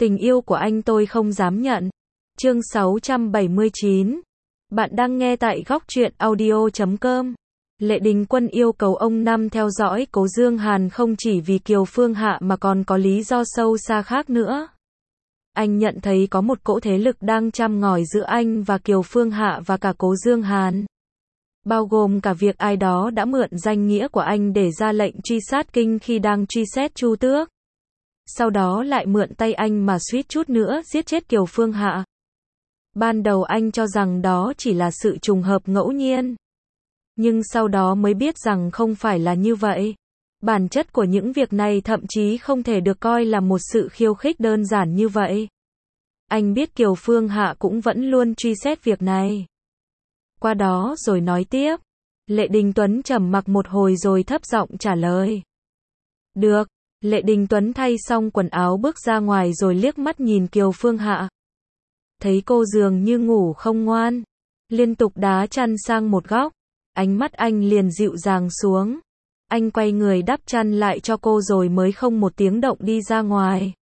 Tình yêu của anh tôi không dám nhận. Chương 679. Bạn đang nghe tại Góc Truyện Audio.com. Lệ Đình Quân yêu cầu ông Năm theo dõi Cố Dương Hàn không chỉ vì Kiều Phương Hạ mà còn có lý do sâu xa khác nữa. Anh nhận thấy có một cỗ thế lực đang châm ngòi giữa anh và Kiều Phương Hạ và cả Cố Dương Hàn. Bao gồm cả việc ai đó đã mượn danh nghĩa của anh để ra lệnh truy sát Kinh khi đang truy xét Chu Tước. Sau đó lại mượn tay anh mà suýt chút nữa giết chết Kiều Phương Hạ. Ban đầu anh cho rằng đó chỉ là sự trùng hợp ngẫu nhiên. Nhưng sau đó mới biết rằng không phải là như vậy. Bản chất của những việc này thậm chí không thể được coi là một sự khiêu khích đơn giản như vậy. Anh biết Kiều Phương Hạ cũng vẫn luôn truy xét việc này. Qua đó rồi nói tiếp. Lệ Đình Tuấn trầm mặc một hồi rồi thấp giọng trả lời. Được. Lệ Đình Tuấn thay xong quần áo bước ra ngoài rồi liếc mắt nhìn Kiều Phương Hạ. Thấy cô dường như ngủ không ngoan. Liên tục đá chăn sang một góc. Ánh mắt anh liền dịu dàng xuống. Anh quay người đắp chăn lại cho cô rồi mới không một tiếng động đi ra ngoài.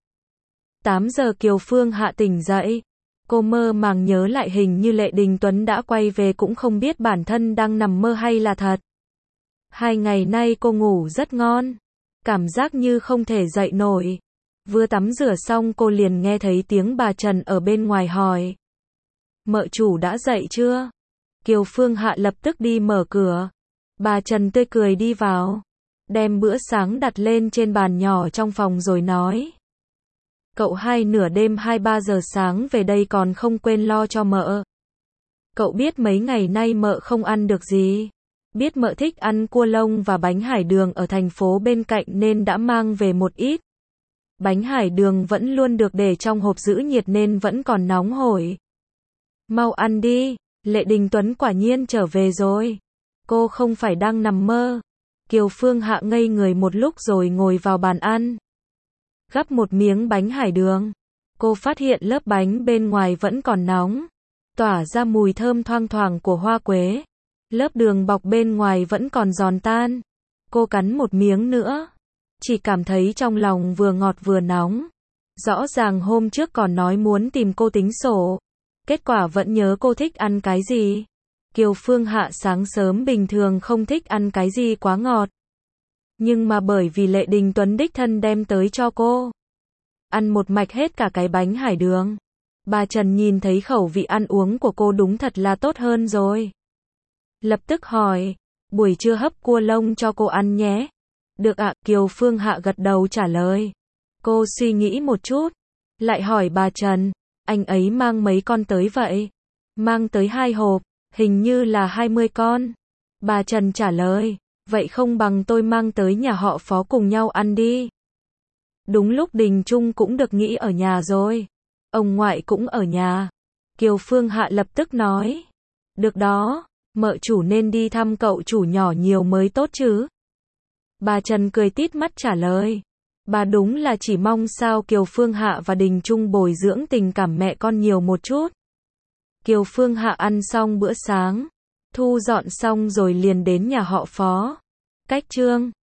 8 giờ Kiều Phương Hạ tỉnh dậy. Cô mơ màng nhớ lại hình như Lệ Đình Tuấn đã quay về cũng không biết bản thân đang nằm mơ hay là thật. 2 ngày nay cô ngủ rất ngon. Cảm giác như không thể dậy nổi. Vừa tắm rửa xong cô liền nghe thấy tiếng bà Trần ở bên ngoài hỏi. Mợ chủ đã dậy chưa? Kiều Phương Hạ lập tức đi mở cửa. Bà Trần tươi cười đi vào. Đem bữa sáng đặt lên trên bàn nhỏ trong phòng rồi nói. Cậu hai nửa đêm 2-3 giờ sáng về đây còn không quên lo cho mợ. Cậu biết mấy ngày nay mợ không ăn được gì. Biết mợ thích ăn cua lông và bánh hải đường ở thành phố bên cạnh nên đã mang về một ít. Bánh hải đường vẫn luôn được để trong hộp giữ nhiệt nên vẫn còn nóng hổi. Mau ăn đi, Lệ Đình Tuấn quả nhiên trở về rồi. Cô không phải đang nằm mơ. Kiều Phương Hạ ngây người một lúc rồi ngồi vào bàn ăn. Gắp một miếng bánh hải đường. Cô phát hiện lớp bánh bên ngoài vẫn còn nóng. Tỏa ra mùi thơm thoang thoảng của hoa quế. Lớp đường bọc bên ngoài vẫn còn giòn tan. Cô cắn một miếng nữa. Chỉ cảm thấy trong lòng vừa ngọt vừa nóng. Rõ ràng hôm trước còn nói muốn tìm cô tính sổ. Kết quả vẫn nhớ cô thích ăn cái gì. Kiều Phương Hạ sáng sớm bình thường không thích ăn cái gì quá ngọt. Nhưng mà bởi vì Lệ Đình Tuấn đích thân đem tới cho cô. Ăn một mạch hết cả cái bánh hải đường. Bà Trần nhìn thấy khẩu vị ăn uống của cô đúng thật là tốt hơn rồi. Lập tức hỏi, buổi trưa hấp cua lông cho cô ăn nhé. Được ạ, Kiều Phương Hạ gật đầu trả lời. Cô suy nghĩ một chút. Lại hỏi bà Trần, anh ấy mang mấy con tới vậy? Mang tới 2 hộp, hình như là 20 con. Bà Trần trả lời, vậy không bằng tôi mang tới nhà họ Phó cùng nhau ăn đi. Đúng lúc Đình Trung cũng được nghỉ ở nhà rồi. Ông ngoại cũng ở nhà. Kiều Phương Hạ lập tức nói. Được đó, mợ chủ nên đi thăm cậu chủ nhỏ nhiều mới tốt chứ. Bà Trần cười tít mắt trả lời. Bà đúng là chỉ mong sao Kiều Phương Hạ và Đình Trung bồi dưỡng tình cảm mẹ con nhiều một chút. Kiều Phương Hạ ăn xong bữa sáng. Thu dọn xong rồi liền đến nhà họ Phó. Cách Trương.